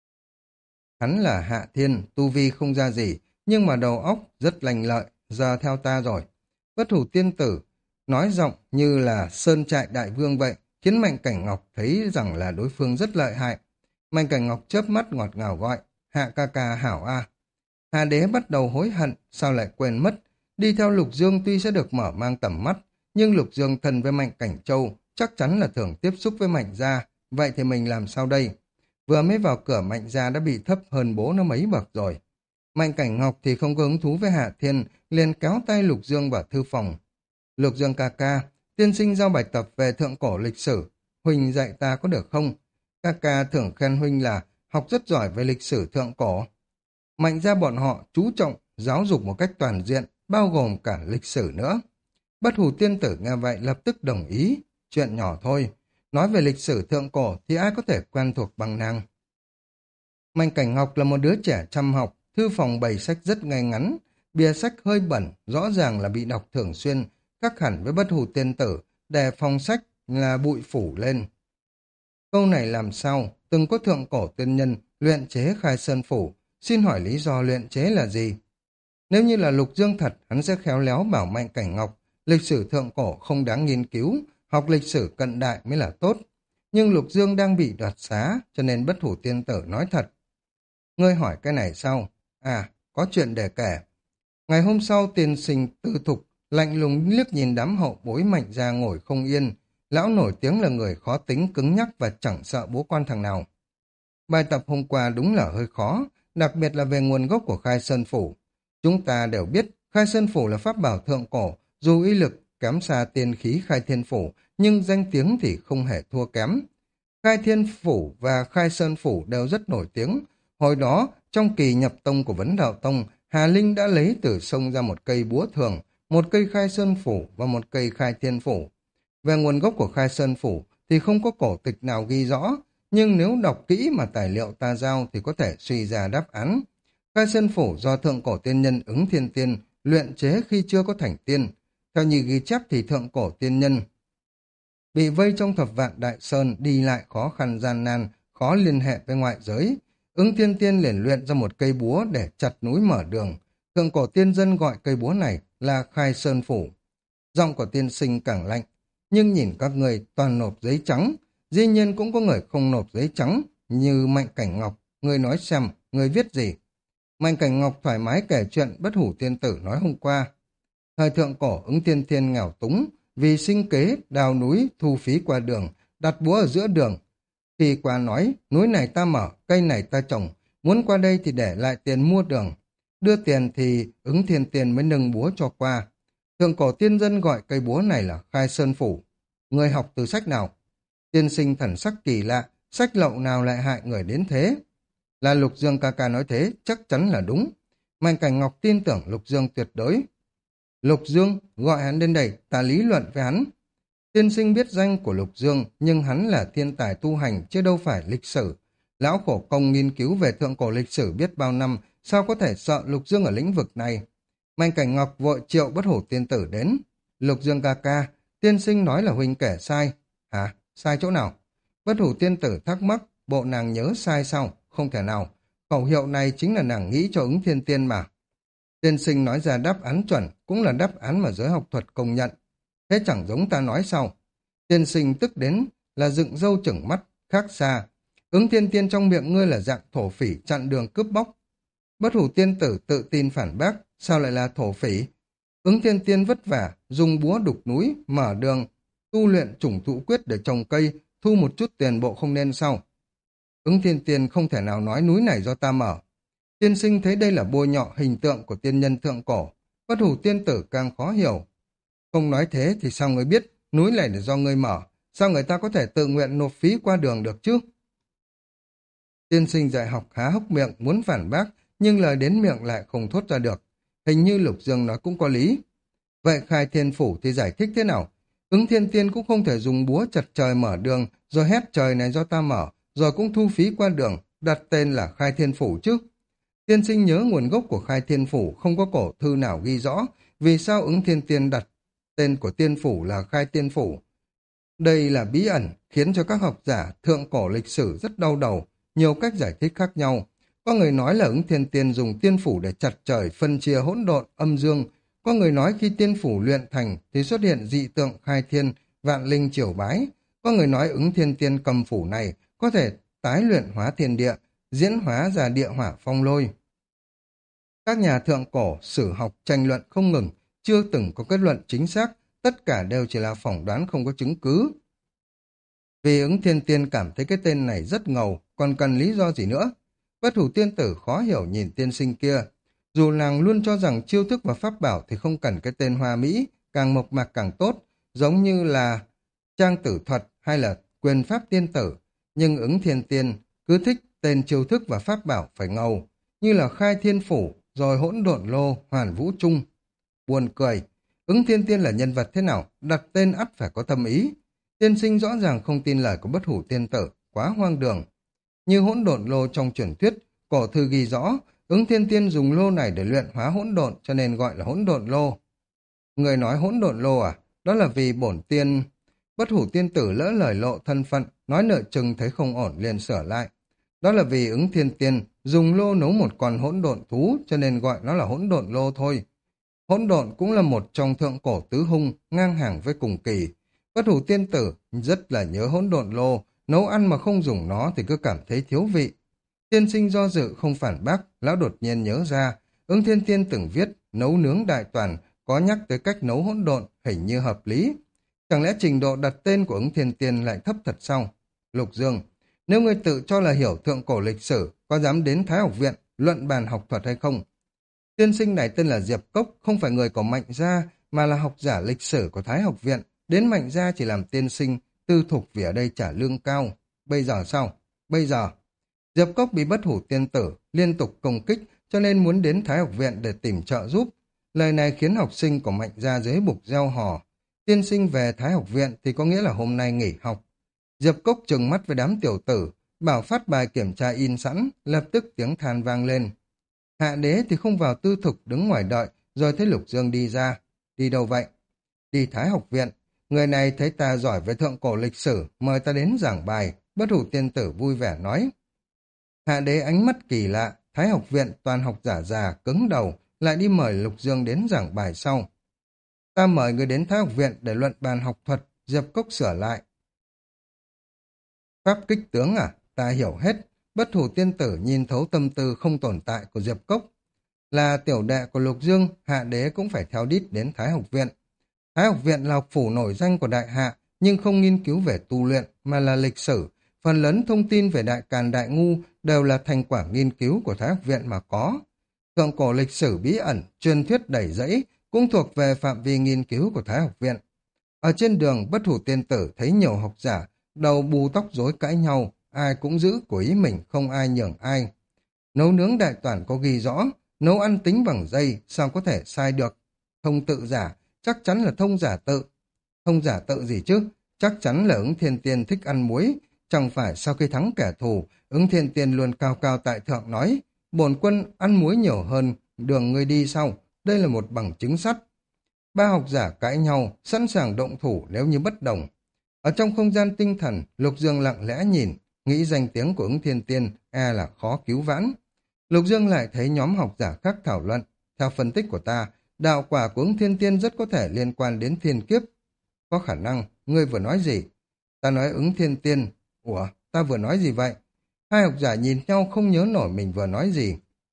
Hắn là Hạ Thiên, tu vi không ra gì, nhưng mà đầu óc rất lành lợi, giờ theo ta rồi. Bất hủ tiên tử, nói giọng như là sơn trại đại vương vậy, khiến Mạnh Cảnh Ngọc thấy rằng là đối phương rất lợi hại. Mạnh Cảnh Ngọc chớp mắt ngọt ngào gọi, Hạ ca ca hảo a. Hạ Đế bắt đầu hối hận, sao lại quên mất. Đi theo Lục Dương tuy sẽ được mở mang tầm mắt, nhưng Lục Dương thân với Mạnh Cảnh Châu chắc chắn là thường tiếp xúc với Mạnh gia, vậy thì mình làm sao đây? Vừa mới vào cửa Mạnh gia đã bị thấp hơn bố nó mấy bậc rồi. Mạnh Cảnh Ngọc thì không có hứng thú với Hạ Thiên, liền kéo tay Lục Dương vào thư phòng. Lục Dương ca ca, tiên sinh giao bài tập về thượng cổ lịch sử. Huynh dạy ta có được không? Ca ca thường khen Huynh là học rất giỏi về lịch sử thượng cổ. Mạnh gia bọn họ chú trọng giáo dục một cách toàn diện, bao gồm cả lịch sử nữa. Bất hủ tiên tử nghe vậy lập tức đồng ý. Chuyện nhỏ thôi. Nói về lịch sử thượng cổ thì ai có thể quen thuộc bằng nàng. Mạnh Cảnh Ngọc là một đứa trẻ chăm học, thư phòng bày sách rất ngay ngắn, bìa sách hơi bẩn, rõ ràng là bị đọc thường xuyên, khác hẳn với bất hủ tiên tử, để phòng sách là bụi phủ lên. Câu này làm sao? Từng có thượng cổ tiên nhân luyện chế khai sơn phủ, xin hỏi lý do luyện chế là gì? Nếu như là Lục Dương thật, hắn sẽ khéo léo bảo Mạnh Cảnh Ngọc, lịch sử thượng cổ không đáng nghiên cứu, học lịch sử cận đại mới là tốt. Nhưng Lục Dương đang bị đoạt xá, cho nên bất hủ tiên tử nói thật. Ngươi hỏi cái này sao? À, có chuyện để kể. Ngày hôm sau, tiên sinh Tư Thục lạnh lùng liếc nhìn đám hậu bối Mạnh gia ngồi không yên. Lão nổi tiếng là người khó tính, cứng nhắc và chẳng sợ bố con thằng nào. Bài tập hôm qua đúng là hơi khó, đặc biệt là về nguồn gốc của Khai Sơn Phủ. Chúng ta đều biết Khai Sơn Phủ là pháp bảo thượng cổ, dù uy lực kém xa tiên khí Khai Thiên Phủ, nhưng danh tiếng thì không hề thua kém. Khai Thiên Phủ và Khai Sơn Phủ đều rất nổi tiếng. Hồi đó, trong kỳ nhập tông của Vấn Đạo Tông, Hà Linh đã lấy từ sông ra một cây búa thường, một cây Khai Sơn Phủ và một cây Khai Thiên Phủ. Về nguồn gốc của Khai Sơn Phủ thì không có cổ tịch nào ghi rõ, nhưng nếu đọc kỹ mà tài liệu ta giao thì có thể suy ra đáp án. Khai Sơn Phủ do thượng cổ tiên nhân Ứng Thiên Tiên luyện chế khi chưa có thành tiên. Theo như ghi chép thì thượng cổ tiên nhân bị vây trong thập vạn đại sơn, đi lại khó khăn gian nan, khó liên hệ với ngoại giới. Ứng Thiên Tiên liền luyện ra một cây búa để chặt núi mở đường. Thượng cổ tiên dân gọi cây búa này là Khai Sơn Phủ. Giọng của tiên sinh càng lạnh, nhưng nhìn các người toàn nộp giấy trắng, dĩ nhiên cũng có người không nộp giấy trắng, như Mạnh Cảnh Ngọc. Người nói xem, người viết gì? Mạnh Cảnh Ngọc thoải mái kể chuyện Bất Hủ Tiên Tử nói hôm qua. Thời thượng cổ, Ứng Thiên Tiên nghèo túng, vì sinh kế, đào núi, thu phí qua đường, đặt búa ở giữa đường. Khi qua nói, núi này ta mở, cây này ta trồng, muốn qua đây thì để lại tiền mua đường. Đưa tiền thì Ứng Thiên Tiên mới nâng búa cho qua. Thượng cổ tiên dân gọi cây búa này là Khai Sơn Phủ. Người học từ sách nào? Tiên sinh thần sắc kỳ lạ, sách lậu nào lại hại người đến thế? Là Lục Dương ca ca nói thế, chắc chắn là đúng. Mạnh Cảnh Ngọc tin tưởng Lục Dương tuyệt đối. Lục Dương, gọi hắn đến đây, ta lý luận với hắn. Tiên sinh biết danh của Lục Dương, nhưng hắn là thiên tài tu hành, chứ đâu phải lịch sử. Lão khổ công nghiên cứu về thượng cổ lịch sử biết bao năm, sao có thể sợ Lục Dương ở lĩnh vực này? Mạnh Cảnh Ngọc vội triệu Bất Hủ Tiên Tử đến. Lục Dương ca ca, tiên sinh nói là huynh kể sai. Hả? Sai chỗ nào? Bất Hủ Tiên Tử thắc mắc, bộ nàng nhớ sai sao? Không thể nào. Khẩu hiệu này chính là nàng nghĩ cho Ứng Thiên Tiên mà. Tiên sinh nói ra đáp án chuẩn, cũng là đáp án mà giới học thuật công nhận. Thế chẳng giống ta nói sao? Tiên sinh tức đến là dựng râu chừng mắt, khác xa. Ứng Thiên Tiên trong miệng ngươi là dạng thổ phỉ chặn đường cướp bóc. Bất Hủ Tiên Tử tự tin phản bác, sao lại là thổ phỉ? Ứng Thiên Tiên vất vả, dùng búa đục núi, mở đường, tu luyện chủng thụ quyết để trồng cây, thu một chút tiền bộ không nên sao? Ứng Thiên Tiên không thể nào nói núi này do ta mở. Tiên sinh thấy đây là bôi nhọ hình tượng của tiên nhân thượng cổ. Bất Hủ Tiên Tử càng khó hiểu. Không nói thế thì sao người biết núi này là do ngươi mở? Sao người ta có thể tự nguyện nộp phí qua đường được chứ? Tiên sinh dạy học há hốc miệng muốn phản bác, nhưng lời đến miệng lại không thốt ra được. Hình như Lục Dương nói cũng có lý. Vậy Khai Thiên Phủ thì giải thích thế nào? Ứng Thiên Tiên cũng không thể dùng búa chặt trời mở đường, rồi hét trời này do ta mở, rồi cũng thu phí qua đường, đặt tên là Khai Thiên Phủ chứ. Tiên sinh nhớ nguồn gốc của Khai Thiên Phủ không có cổ thư nào ghi rõ, vì sao Ứng Thiên Tiên đặt tên của tiên phủ là Khai Thiên Phủ. Đây là bí ẩn, khiến cho các học giả thượng cổ lịch sử rất đau đầu, nhiều cách giải thích khác nhau. Có người nói là Ứng Thiên Tiên dùng tiên phủ để chặt trời, phân chia hỗn độn, âm dương. Có người nói khi tiên phủ luyện thành thì xuất hiện dị tượng khai thiên, vạn linh triều bái. Có người nói Ứng Thiên Tiên cầm phủ này có thể tái luyện hóa thiên địa, diễn hóa ra địa hỏa phong lôi. Các nhà thượng cổ, sử học tranh luận không ngừng, chưa từng có kết luận chính xác, tất cả đều chỉ là phỏng đoán không có chứng cứ. Vì Ứng Thiên Tiên cảm thấy cái tên này rất ngầu, còn cần lý do gì nữa? Bất Hủ Tiên Tử khó hiểu nhìn tiên sinh kia. Dù nàng luôn cho rằng chiêu thức và pháp bảo thì không cần cái tên hoa mỹ, càng mộc mạc càng tốt, giống như là trang tử thuật hay là quyền pháp tiên tử. Nhưng Ứng Thiên Tiên cứ thích tên chiêu thức và pháp bảo phải ngầu, như là Khai Thiên Phủ, rồi Hỗn Độn Lô, Hoàn Vũ Trung. Buồn cười, Ứng Thiên Tiên là nhân vật thế nào, đặt tên ắt phải có thâm ý. Tiên sinh rõ ràng không tin lời của Bất Hủ Tiên Tử, quá hoang đường. Như Hỗn Độn Lô trong truyền thuyết, cổ thư ghi rõ, Ứng Thiên Tiên dùng lô này để luyện hóa hỗn độn, cho nên gọi là Hỗn Độn Lô. Người nói Hỗn Độn Lô à? Đó là vì bổn tiên. Bất Hủ Tiên Tử lỡ lời lộ thân phận, nói nợ chừng thấy không ổn liền sửa lại. Đó là vì Ứng Thiên Tiên dùng lô nấu một con hỗn độn thú, cho nên gọi nó là Hỗn Độn Lô thôi. Hỗn độn cũng là một trong thượng cổ tứ hung, ngang hàng với cùng kỳ. Bất Hủ Tiên Tử rất là nhớ Hỗn Độn Lô, nấu ăn mà không dùng nó thì cứ cảm thấy thiếu vị. Tiên sinh do dự không phản bác, lão đột nhiên nhớ ra, Ứng Thiên Tiên từng viết nấu nướng đại toàn, có nhắc tới cách nấu hỗn độn, hình như hợp lý. Chẳng lẽ trình độ đặt tên của Ứng Thiên Tiên lại thấp thật sao? Lục Dương, nếu ngươi tự cho là hiểu thượng cổ lịch sử, có dám đến Thái học viện luận bàn học thuật hay không? Tiên sinh này tên là Diệp Cốc, không phải người của Mạnh Gia, mà là học giả lịch sử của Thái học viện. Đến Mạnh Gia chỉ làm tiên sinh, tư thục vì ở đây trả lương cao. Bây giờ sao? Bây giờ, Diệp Cốc bị Bất Hủ Tiên Tử liên tục công kích, cho nên muốn đến Thái học viện để tìm trợ giúp. Lời này khiến học sinh của Mạnh Gia dưới bục reo hò. Tiên sinh về Thái học viện thì có nghĩa là hôm nay nghỉ học. Diệp Cốc trừng mắt với đám tiểu tử, bảo phát bài kiểm tra in sẵn, lập tức tiếng than vang lên. Hạ đế thì không vào tư thục đứng ngoài đợi, rồi thấy Lục Dương đi ra. Đi đâu vậy? Đi Thái học viện. Người này thấy ta giỏi về thượng cổ lịch sử, mời ta đến giảng bài. Bất hủ tiên tử vui vẻ nói. Hạ đế ánh mắt kỳ lạ, Thái học viện toàn học giả già, cứng đầu, lại đi mời Lục Dương đến giảng bài sau. Ta mời người đến Thái học viện để luận bàn học thuật, Diệp Cốc sửa lại. Pháp kích tướng à? Ta hiểu hết. Bất hủ tiên tử nhìn thấu tâm tư không tồn tại của Diệp Cốc. Là tiểu đệ của Lục Dương, hạ đế cũng phải theo đít đến Thái học viện. Thái học viện là học phủ nổi danh của đại hạ, nhưng không nghiên cứu về tu luyện, mà là lịch sử. Phần lớn thông tin về đại càn đại ngu đều là thành quả nghiên cứu của Thái học viện mà có. Thượng cổ lịch sử bí ẩn, truyền thuyết đầy rẫy, cũng thuộc về phạm vi nghiên cứu của Thái học viện. Ở trên đường, bất hủ tiên tử thấy nhiều học giả, đầu bù tóc rối cãi nhau, ai cũng giữ của ý mình, không ai nhường ai. Nấu nướng đại toàn có ghi rõ, nấu ăn tính bằng dây, sao có thể sai được. Thông tự giả, chắc chắn là thông giả tự. Thông giả tự gì chứ? Chắc chắn là Ứng Thiên Tiên thích ăn muối. Chẳng phải sau khi thắng kẻ thù, Ứng Thiên Tiên luôn cao cao tại thượng nói, bổn quân ăn muối nhiều hơn, đường ngươi đi sau. Đây là một bằng chứng sắt. Ba học giả cãi nhau, sẵn sàng động thủ nếu như bất đồng. Ở trong không gian tinh thần, Lục Dương lặng lẽ nhìn, nghĩ danh tiếng của Ứng Thiên Tiên e là khó cứu vãn. Lục Dương lại thấy nhóm học giả khác thảo luận. Theo phân tích của ta, đạo quả của Ứng Thiên Tiên rất có thể liên quan đến thiên kiếp. Có khả năng, ngươi vừa nói gì? Ta nói Ứng Thiên Tiên. Ủa, ta vừa nói gì vậy? Hai học giả nhìn nhau không nhớ nổi mình vừa nói gì.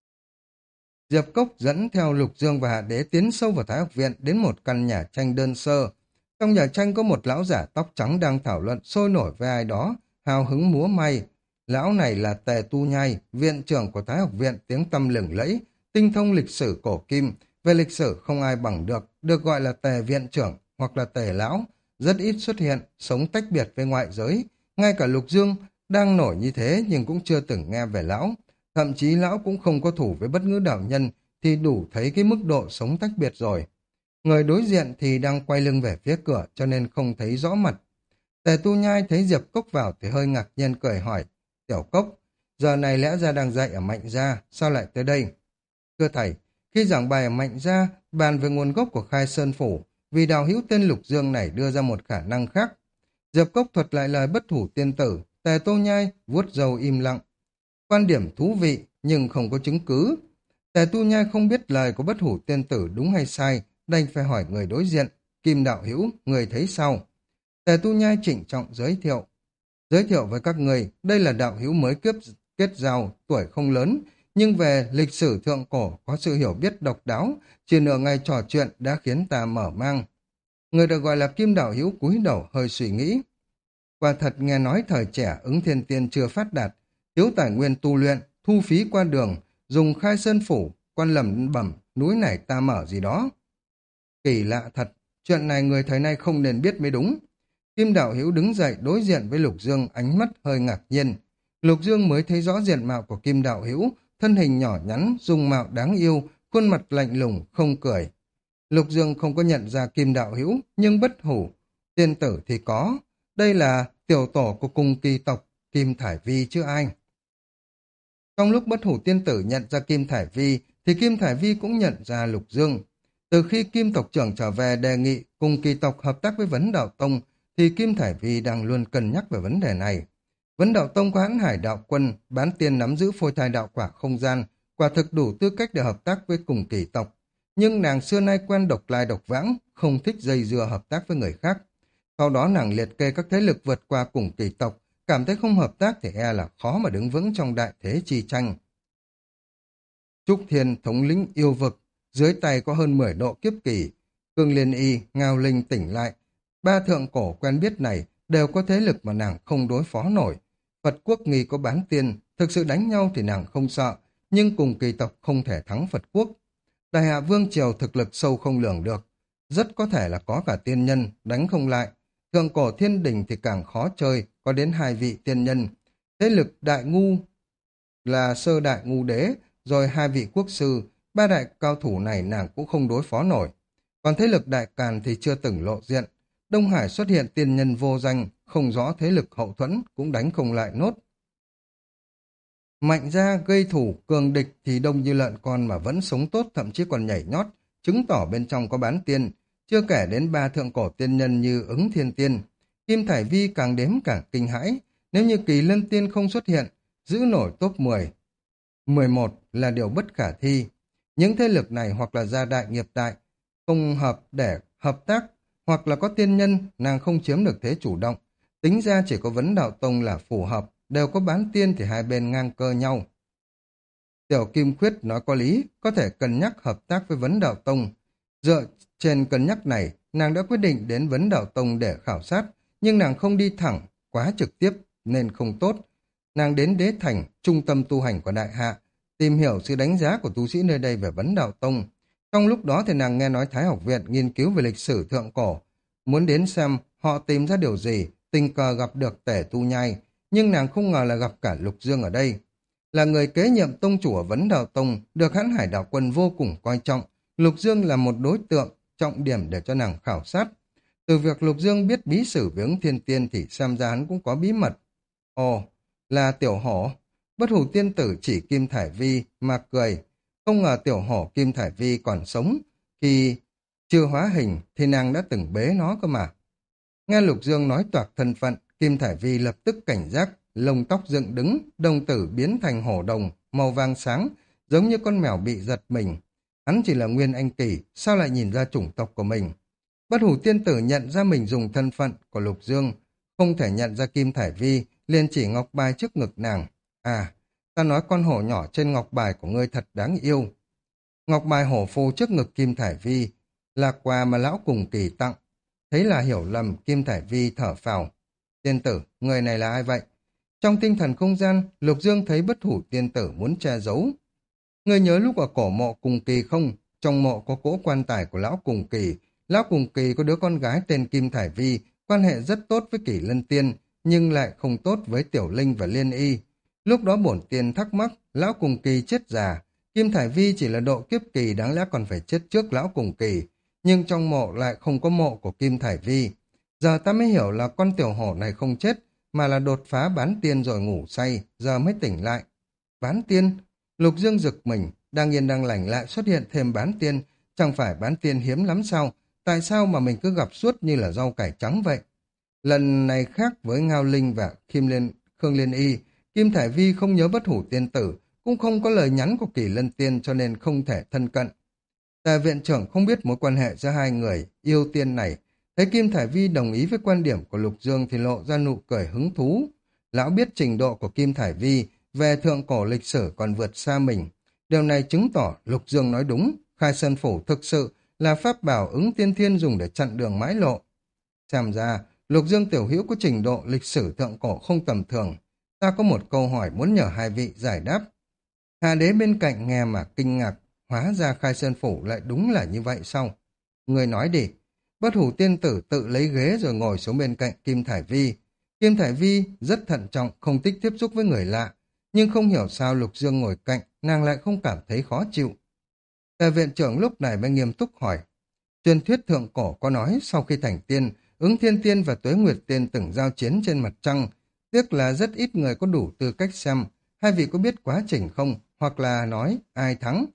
Diệp Cốc dẫn theo Lục Dương và Hạ Đế tiến sâu vào Thái học viện đến một căn nhà tranh đơn sơ. Trong nhà tranh có một lão giả tóc trắng đang thảo luận sôi nổi với ai đó, hào hứng múa may. Lão này là Tề Tu Nhai, viện trưởng của Thái học viện, tiếng tăm lừng lẫy, tinh thông lịch sử cổ kim. Về lịch sử không ai bằng được gọi là Tề viện trưởng hoặc là Tề lão, rất ít xuất hiện, sống tách biệt với ngoại giới. Ngay cả Lục Dương đang nổi như thế nhưng cũng chưa từng nghe về lão. Thậm chí lão cũng không có thủ với bất ngữ đạo nhân thì đủ thấy cái mức độ sống tách biệt rồi. Người đối diện thì đang quay lưng về phía cửa cho nên không thấy rõ mặt. Tề Tu Nhai thấy Diệp Cốc vào thì hơi ngạc nhiên cười hỏi, Tiểu Cốc, giờ này lẽ ra đang dạy ở Mạnh Gia, sao lại tới đây? Thưa thầy, khi giảng bài ở Mạnh Gia, bàn về nguồn gốc của Khai Sơn Phủ, vì đạo hữu tên Lục Dương này đưa ra một khả năng khác. Diệp Cốc thuật lại lời bất hủ tiên tử, Tề Tu Nhai vuốt râu im lặng. Quan điểm thú vị nhưng không có chứng cứ. Tề Tu Nhai không biết lời của bất hủ tiên tử đúng hay sai, đành phải hỏi người đối diện, Kim đạo hữu, người thấy sao? Tề Tu Nhai trịnh trọng giới thiệu. Giới thiệu với các người, đây là đạo hữu mới kết giao, tuổi không lớn, nhưng về lịch sử thượng cổ có sự hiểu biết độc đáo, chỉ nửa ngày trò chuyện đã khiến ta mở mang. Người được gọi là Kim đạo hữu cúi đầu hơi suy nghĩ. Quả thật nghe nói thời trẻ Ứng Thiên Tiên chưa phát đạt, thiếu tài nguyên tu luyện, thu phí qua đường, dùng Khai Sơn Phủ, quan lẩm bẩm, núi này ta mở gì đó. Kỳ lạ thật, chuyện này người thời nay không nên biết mới đúng. Kim đạo hữu đứng dậy đối diện với Lục Dương, ánh mắt hơi ngạc nhiên. Lục Dương mới thấy rõ diện mạo của Kim đạo hữu, thân hình nhỏ nhắn, dung mạo đáng yêu, khuôn mặt lạnh lùng, không cười. Lục Dương không có nhận ra Kim đạo hữu, nhưng bất hủ tiên tử thì có. Đây là tiểu tổ của cùng kỳ tộc Kim Thải Vi chứ ai. Trong lúc bất hủ tiên tử nhận ra Kim Thải Vi, thì Kim Thải Vi cũng nhận ra Lục Dương. Từ khi Kim tộc trưởng trở về đề nghị cùng kỳ tộc hợp tác với Vấn Đạo Tông, thì Kim Thải Vi đang luôn cân nhắc về vấn đề này. Vấn Đạo Tông có Hãn Hải Đạo Quân, bán tiền nắm giữ phôi thai đạo quả không gian, quả thực đủ tư cách để hợp tác với cùng kỳ tộc. Nhưng nàng xưa nay quen độc lai độc vãng, không thích dây dưa hợp tác với người khác. Sau đó nàng liệt kê các thế lực vượt qua cùng kỳ tộc, cảm thấy không hợp tác thì e là khó mà đứng vững trong đại thế chi tranh. Trúc Thiên thống lĩnh yêu vực, dưới tay có hơn 10 độ kiếp kỳ. Cương Liên Y, Ngao Linh tỉnh lại. Ba thượng cổ quen biết này đều có thế lực mà nàng không đối phó nổi. Phật quốc nghi có bán tiên, thực sự đánh nhau thì nàng không sợ, nhưng cùng kỳ tộc không thể thắng Phật quốc. Đại Hạ Vương Triều thực lực sâu không lường được, rất có thể là có cả tiên nhân, đánh không lại. Thượng cổ thiên đình thì càng khó chơi, có đến 2 vị tiên nhân. Thế lực đại ngu là sơ đại ngu đế, rồi 2 vị quốc sư, 3 đại cao thủ này nàng cũng không đối phó nổi. Còn thế lực đại càn thì chưa từng lộ diện. Đông Hải xuất hiện tiên nhân vô danh, không rõ thế lực hậu thuẫn, cũng đánh không lại nốt. Mạnh ra gây thủ cường địch thì đông như lợn con mà vẫn sống tốt, thậm chí còn nhảy nhót, chứng tỏ bên trong có bán tiên, chưa kể đến ba thượng cổ tiên nhân như Ứng Thiên Tiên. Kim Thải Vi càng đếm càng kinh hãi, nếu như Kỳ Lân Tiên không xuất hiện, giữ nổi top 10, 11 là điều bất khả thi. Những thế lực này hoặc là gia đại nghiệp đại, không hợp để hợp tác, hoặc là có tiên nhân, nàng không chiếm được thế chủ động. Tính ra chỉ có Vấn Đạo Tông là phù hợp, đều có bán tiên thì hai bên ngang cơ nhau. Tiểu Kim Khuyết nói có lý, có thể cân nhắc hợp tác với Vấn Đạo Tông. Dựa trên cân nhắc này, nàng đã quyết định đến Vấn Đạo Tông để khảo sát, nhưng nàng không đi thẳng, quá trực tiếp nên không tốt. Nàng đến Đế Thành, trung tâm tu hành của Đại Hạ, tìm hiểu sự đánh giá của tu sĩ nơi đây về Vấn Đạo Tông. Trong lúc đó thì nàng nghe nói Thái học viện nghiên cứu về lịch sử thượng cổ, muốn đến xem họ tìm ra điều gì, tình cờ gặp được Tể Tu Nhai, nhưng nàng không ngờ là gặp cả Lục Dương ở đây. Là người kế nhiệm tông chủ ở Vấn Đạo Tông, được Hãn Hải Đạo Quân vô cùng coi trọng, Lục Dương là một đối tượng trọng điểm để cho nàng khảo sát. Từ việc Lục Dương biết bí sử với Ứng Thiên Tiên thì xem ra hắn cũng có bí mật. Ồ, là Tiểu Hổ. Bất Hủ Tiên Tử chỉ Kim Thải Vi mà cười. Không ngờ Tiểu Hổ Kim Thải Vi còn sống. Khi chưa hóa hình thì nàng đã từng bế nó cơ mà. Nghe Lục Dương nói toạc thân phận, Kim Thải Vi lập tức cảnh giác, lông tóc dựng đứng, đồng tử biến thành hổ đồng, màu vàng sáng, giống như con mèo bị giật mình. Hắn chỉ là Nguyên Anh Kỳ, sao lại nhìn ra chủng tộc của mình? Bất Hủ Tiên Tử nhận ra mình dùng thân phận của Lục Dương, không thể nhận ra Kim Thải Vi, liền chỉ ngọc bài trước ngực nàng. À, ta nói con hổ nhỏ trên ngọc bài của ngươi thật đáng yêu. Ngọc bài hổ phù trước ngực Kim Thải Vi là quà mà lão cùng kỳ tặng. Thấy là hiểu lầm, Kim Thải Vi thở phào. Tiên tử, người này là ai vậy? Trong tinh thần không gian, Lục Dương thấy Bất Hủ Tiên Tử muốn che giấu. Người nhớ lúc ở cổ mộ cùng kỳ không? Trong mộ có cỗ quan tài của lão cùng kỳ. Lão cùng kỳ có đứa con gái tên Kim Thải Vi, quan hệ rất tốt với Kỷ Lân Tiên, nhưng lại không tốt với Tiểu Linh và Liên Y. Lúc đó bổn tiên thắc mắc, lão cùng kỳ chết già. Kim Thải Vi chỉ là độ kiếp kỳ, đáng lẽ còn phải chết trước lão cùng kỳ. Nhưng trong mộ lại không có mộ của Kim Thải Vi. Giờ ta mới hiểu là con tiểu hổ này không chết, mà là đột phá bán tiên rồi ngủ say, giờ mới tỉnh lại. Bán tiên? Lục Dương giật mình, đang yên đang lành lại xuất hiện thêm bán tiên. Chẳng phải bán tiên hiếm lắm sao? Tại sao mà mình cứ gặp suốt như là rau cải trắng vậy? Lần này khác với Ngao Linh và Khương Liên Y, Kim Thải Vi không nhớ Bất Hủ Tiên Tử, cũng không có lời nhắn của Kỷ Lân Tiên cho nên không thể thân cận. Tề viện trưởng không biết mối quan hệ giữa hai người yêu tiên này, thấy Kim Thải Vi đồng ý với quan điểm của Lục Dương thì lộ ra nụ cười hứng thú. Lão biết trình độ của Kim Thải Vi về thượng cổ lịch sử còn vượt xa mình. Điều này chứng tỏ Lục Dương nói đúng, Khai Sơn Phủ thực sự là pháp bảo Ứng Tiên Thiên dùng để chặn đường mãi lộ. Xem ra, Lục Dương tiểu hữu có trình độ lịch sử thượng cổ không tầm thường. Ta có một câu hỏi muốn nhờ hai vị giải đáp. Hà đế bên cạnh nghe mà kinh ngạc, hóa ra Khai Sơn Phủ lại đúng là như vậy sao? Người nói đi. Bất Hủ Tiên Tử tự lấy ghế rồi ngồi xuống bên cạnh Kim Thải Vi. Kim Thải Vi rất thận trọng, không thích tiếp xúc với người lạ. Nhưng không hiểu sao Lục Dương ngồi cạnh, nàng lại không cảm thấy khó chịu. Tề viện trưởng lúc này mới nghiêm túc hỏi. Truyền thuyết thượng cổ có nói sau khi thành tiên, Ứng Thiên Tiên và Tuế Nguyệt Tiên từng giao chiến trên mặt trăng. Tiếc là rất ít người có đủ tư cách xem. Hai vị có biết quá trình không? Hoặc là nói ai thắng?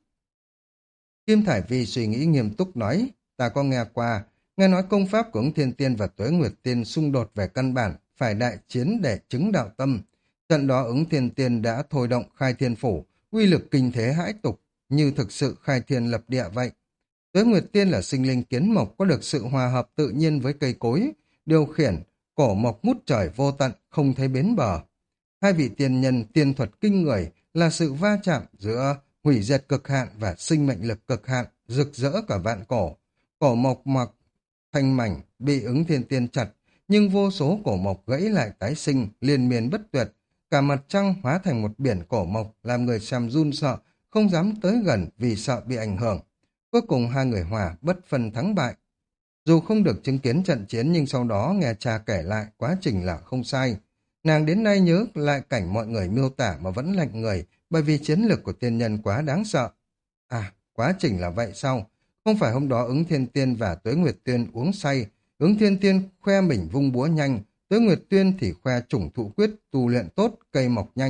Kim Thải Vi suy nghĩ nghiêm túc nói. Ta có nghe qua, nghe nói công pháp của Ứng Thiên Tiên và Tuế Nguyệt Tiên xung đột về căn bản, phải đại chiến để chứng đạo tâm. Trận đó Ứng Thiên Tiên đã thôi động Khai Thiên Phủ, uy lực kinh thế hãi tục, như thực sự khai thiên lập địa vậy. Tuế Nguyệt Tiên là sinh linh kiến mộc, có được sự hòa hợp tự nhiên với cây cối, điều khiển, cổ mộc ngút trời vô tận, không thấy bến bờ. Hai vị tiên nhân tiên thuật kinh người là sự va chạm giữa hủy diệt cực hạn và sinh mệnh lực cực hạn, rực rỡ cả vạn cổ. Cổ mộc mặc thành mảnh bị Ứng Thiên Tiên chặt, nhưng vô số cổ mộc gãy lại tái sinh, liên miên bất tuyệt. Cả mặt trăng hóa thành một biển cổ mộc, làm người xem run sợ, không dám tới gần vì sợ bị ảnh hưởng. Cuối cùng hai người hòa bất phân thắng bại. Dù không được chứng kiến trận chiến nhưng sau đó nghe cha kể lại quá trình là không sai. Nàng đến nay nhớ lại cảnh mọi người miêu tả mà vẫn lạnh người bởi vì chiến lược của tiên nhân quá đáng sợ. À, quá trình là vậy sao? Không phải hôm đó Ứng Thiên Tiên và Tuế Nguyệt Tiên uống say, Ứng Thiên Tiên khoe mình vung búa nhanh, Tuế Nguyệt Tiên thì khoe chủng thụ quyết tu luyện tốt, cây mọc nhanh.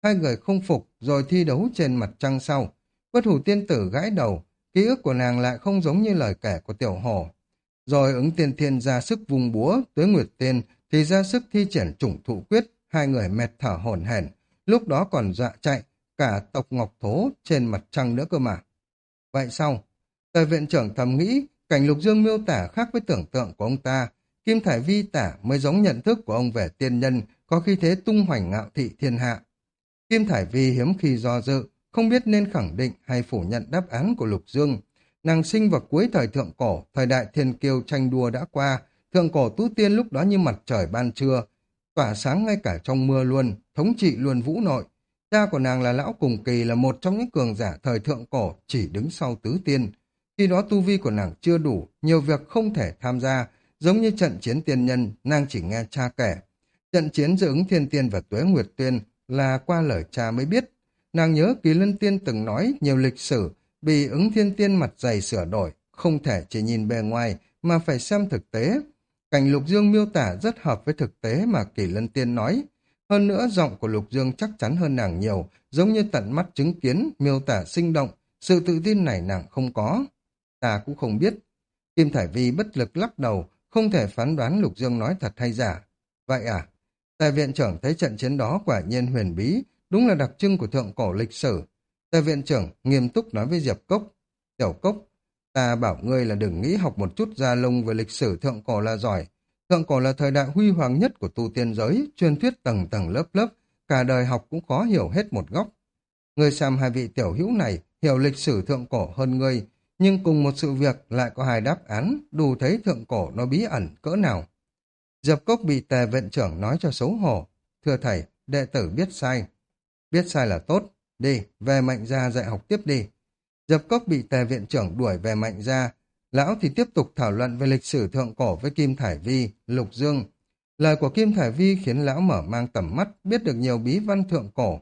Hai người không phục rồi thi đấu trên mặt trăng sau. Bất hủ tiên tử gãi đầu, ký ức của nàng lại không giống như lời kể của tiểu hổ. Rồi ứng tiên thiên ra sức vùng búa, Tuế Nguyệt Tiên thì ra sức thi triển chủng thụ quyết, hai người mệt thở hổn hển, lúc đó còn dọa chạy, cả tộc Ngọc Thố trên mặt trăng nữa cơ mà. Vậy sao? Tề viện trưởng thầm nghĩ, cảnh Lục Dương miêu tả khác với tưởng tượng của ông ta. Kim Thải Vi tả mới giống nhận thức của ông về tiên nhân, có khi thế tung hoành ngạo thị thiên hạ. Kim Thải Vi hiếm khi do dự, không biết nên khẳng định hay phủ nhận đáp án của Lục Dương. Nàng sinh vào cuối thời thượng cổ, thời đại thiên kiêu tranh đua đã qua, thượng cổ tú tiên lúc đó như mặt trời ban trưa, tỏa sáng ngay cả trong mưa luôn, thống trị luôn vũ nội. Cha của nàng là Lão Cùng Kỳ, là một trong những cường giả thời thượng cổ chỉ đứng sau tứ tiên. Khi đó tu vi của nàng chưa đủ, nhiều việc không thể tham gia, giống như trận chiến tiên nhân, nàng chỉ nghe cha kể. Trận chiến giữa Ứng Thiên Tiên và Tuế Nguyệt Tiên là qua lời cha mới biết. Nàng nhớ Kỳ Lân Tiên từng nói nhiều lịch sử, bị Ứng Thiên Tiên mặt dày sửa đổi, không thể chỉ nhìn bề ngoài mà phải xem thực tế. Cảnh Lục Dương miêu tả rất hợp với thực tế mà Kỳ Lân Tiên nói. Hơn nữa giọng của Lục Dương chắc chắn hơn nàng nhiều, giống như tận mắt chứng kiến, miêu tả sinh động, sự tự tin này nàng không có. Ta cũng không biết. Kim Thải Vi bất lực lắc đầu, không thể phán đoán Lục Dương nói thật hay giả. Vậy à? Tài viện trưởng thấy trận chiến đó quả nhiên huyền bí, đúng là đặc trưng của thượng cổ lịch sử. Tài viện trưởng nghiêm túc nói với Diệp Cốc. Tiểu Cốc, ta bảo ngươi là đừng nghĩ học một chút da lông về lịch sử thượng cổ là giỏi. Thượng cổ là thời đại huy hoàng nhất của tu tiên giới, truyền thuyết tầng tầng lớp lớp, cả đời học cũng khó hiểu hết một góc. Ngươi xem hai vị tiểu hữu này hiểu lịch sử thượng cổ hơn ngươi, nhưng cùng một sự việc lại có hai đáp án, đủ thấy thượng cổ nó bí ẩn cỡ nào. Diệp Cốc bị Tề viện trưởng nói cho xấu hổ. Thưa thầy, đệ tử biết sai. Biết sai là tốt. Đi, về Mạnh Gia dạy học tiếp đi. Diệp Cốc bị Tề viện trưởng đuổi về Mạnh Gia. Lão thì tiếp tục thảo luận về lịch sử thượng cổ với Kim Thải Vi, Lục Dương. Lời của Kim Thải Vi khiến lão mở mang tầm mắt, biết được nhiều bí văn thượng cổ.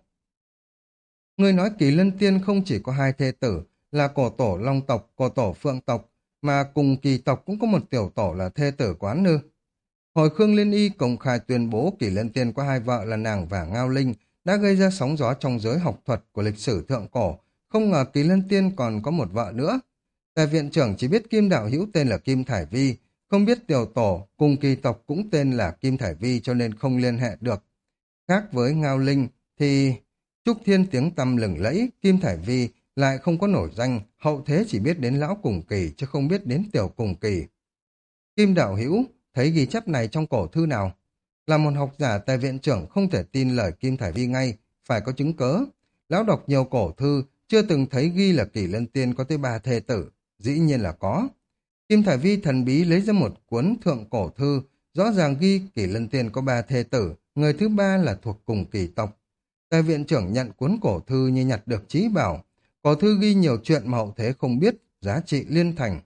Người nói Kỳ Lân Tiên không chỉ có hai thê tử, là cổ tổ Long tộc, cổ tổ Phượng tộc, mà cùng Kỳ tộc cũng có một tiểu tổ là thê tử quán nư. Hồi Khương Liên Y công khai tuyên bố Kỳ Lân Tiên có hai vợ là nàng và Ngao Linh, đã gây ra sóng gió trong giới học thuật của lịch sử thượng cổ. Không ngờ Kỳ Lân Tiên còn có một vợ nữa. Tài viện trưởng chỉ biết Kim đạo hữu tên là Kim Thải Vi, không biết tiểu tổ cùng Kỳ tộc cũng tên là Kim Thải Vi cho nên không liên hệ được. Khác với Ngao Linh thì Trúc Thiên tiếng tăm lừng lẫy, Kim Thải Vi lại không có nổi danh, hậu thế chỉ biết đến Lão Cùng Kỳ chứ không biết đến Tiểu Cùng Kỳ. Kim đạo hữu thấy ghi chép này trong cổ thư nào? Là một học giả, Tài viện trưởng không thể tin lời Kim Thải Vi ngay, phải có chứng cớ. Lão đọc nhiều cổ thư, chưa từng thấy ghi là Kỳ Lân Tiên có tới 3 thê tử, dĩ nhiên là có. Kim Thải Vi thần bí lấy ra một cuốn thượng cổ thư, rõ ràng ghi Kỳ Lân Tiên có 3 thê tử, người thứ 3 là thuộc cùng Kỳ tộc. Tài viện trưởng nhận cuốn cổ thư như nhặt được trí bảo. Cổ thư ghi nhiều chuyện mà hậu thế không biết, giá trị liên thành.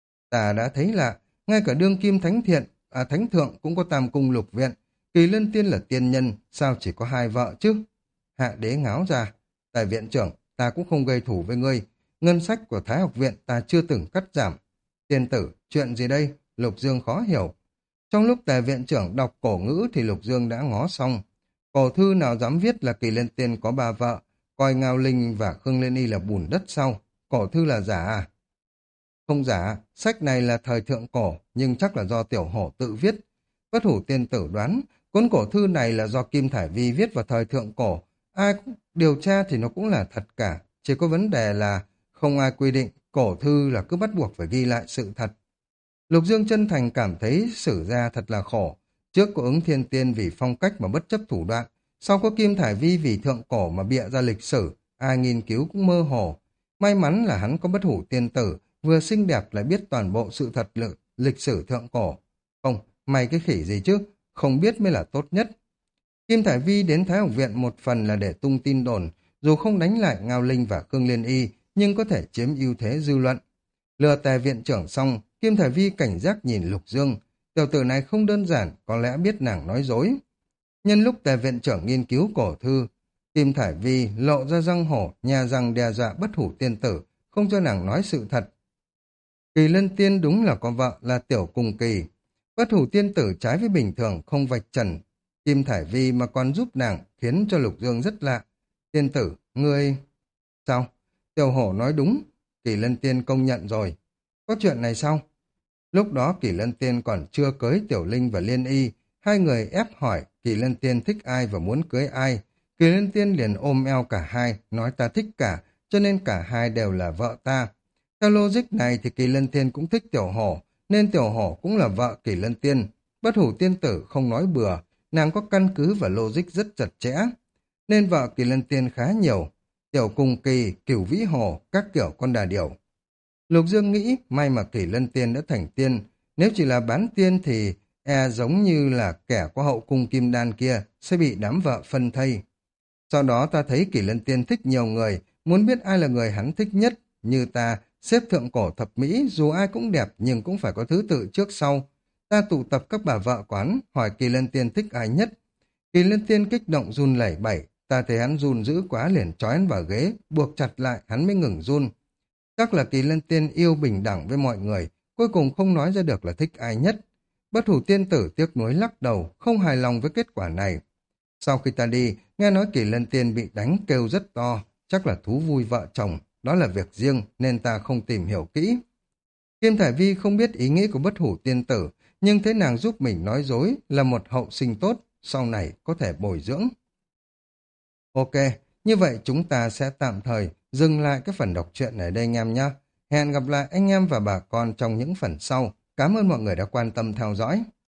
Ta đã thấy lạ, ngay cả đương kim thánh thiện, thánh thượng cũng có tam cung lục viện. Kỳ Lân Tiên là tiên nhân, sao chỉ có 2 vợ chứ? Hạ đế ngáo ra. Tài viện trưởng, ta cũng không gây thủ với ngươi. Ngân sách của Thái học viện ta chưa từng cắt giảm. Tiên tử, chuyện gì đây? Lục Dương khó hiểu. Trong lúc Tài viện trưởng đọc cổ ngữ thì Lục Dương đã ngó xong. Cổ thư nào dám viết là Kỳ Lân Tiên có 3 vợ, coi Ngao Linh và Khương Liên Y là bùn đất sau. Cổ thư là giả à? Không giả, sách này là thời thượng cổ, nhưng chắc là do tiểu hổ tự viết. Bất hủ tiên tử đoán, cuốn cổ thư này là do Kim Thải Vi viết vào thời thượng cổ. Ai cũng điều tra thì nó cũng là thật cả. Chỉ có vấn đề là không ai quy định, cổ thư là cứ bắt buộc phải ghi lại sự thật. Lục Dương chân thành cảm thấy sử gia thật là khổ. Trước có Ứng Thiên Tiên vì phong cách mà bất chấp thủ đoạn. Sau có Kim Thải Vi vì thượng cổ mà bịa ra lịch sử. Ai nghiên cứu cũng mơ hồ. May mắn là hắn có bất hủ tiên tử, vừa xinh đẹp lại biết toàn bộ sự thật lịch sử thượng cổ. Không, mày cái khỉ gì chứ, không biết mới là tốt nhất. Kim Thải Vi đến Thái học viện một phần là để tung tin đồn, dù không đánh lại Ngao Linh và Khương Liên Y, nhưng có thể chiếm ưu thế dư luận. Lừa Tề viện trưởng xong, Kim Thải Vi cảnh giác nhìn Lục Dương. Tiểu tử này không đơn giản, có lẽ biết nàng nói dối. Nhân lúc Tề viện trưởng nghiên cứu cổ thư, Kim Thải Vi lộ ra răng hổ, nhà rằng đe dọa bất hủ tiên tử, không cho nàng nói sự thật. Kỳ Lân Tiên đúng là có vợ là Tiểu Cùng Kỳ. Bất hủ tiên tử trái với bình thường không vạch trần Kim Thải Vi mà còn giúp nàng, khiến cho Lục Dương rất lạ. Tiên tử, ngươi... Sao? Tiểu hổ nói đúng, Kỳ Lân Tiên công nhận rồi. Có chuyện này sao? Lúc đó Kỳ Lân Tiên còn chưa cưới Tiểu Linh và Liên Y, hai người ép hỏi Kỳ Lân Tiên thích ai và muốn cưới ai. Kỳ Lân Tiên liền ôm eo cả hai, nói ta thích cả, cho nên cả hai đều là vợ ta. Theo logic này thì Kỳ Lân Tiên cũng thích Tiểu Hổ, nên Tiểu Hổ cũng là vợ Kỳ Lân Tiên. Bất Hủ Tiên Tử không nói bừa, nàng có căn cứ và logic rất chặt chẽ. Nên vợ Kỳ Lân Tiên khá nhiều, Tiểu Cùng Kỳ, Cửu Vĩ Hồ, các kiểu con đà điểu. Lục Dương nghĩ may mà Kỳ Lân Tiên đã thành tiên, nếu chỉ là bán tiên thì giống như là kẻ có hậu cung kim đan kia sẽ bị đám vợ phân thây. Sau đó ta thấy Kỳ Lân Tiên thích nhiều người, muốn biết ai là người hắn thích nhất, như ta xếp thượng cổ thập mỹ, dù ai cũng đẹp nhưng cũng phải có thứ tự trước sau. Ta tụ tập các bà vợ quán, hỏi Kỳ Lân Tiên thích ai nhất. Kỳ Lân Tiên kích động run lẩy bẩy, ta thấy hắn run dữ quá liền trói hắn vào ghế, buộc chặt lại hắn mới ngừng run. Chắc là Kỳ Lân Tiên yêu bình đẳng với mọi người, cuối cùng không nói ra được là thích ai nhất. Bất Hủ Tiên Tử tiếc nuối lắc đầu, không hài lòng với kết quả này. Sau khi ta đi, nghe nói Kỳ Lân Tiên bị đánh kêu rất to, chắc là thú vui vợ chồng, đó là việc riêng nên ta không tìm hiểu kỹ. Kim Thải Vi không biết ý nghĩ của Bất Hủ Tiên Tử, nhưng thấy nàng giúp mình nói dối là một hậu sinh tốt, sau này có thể bồi dưỡng. Ok, như vậy chúng ta sẽ tạm thời dừng lại cái phần đọc truyện này ở đây anh em nhé. Hẹn gặp lại anh em và bà con trong những phần sau. Cảm ơn mọi người đã quan tâm theo dõi.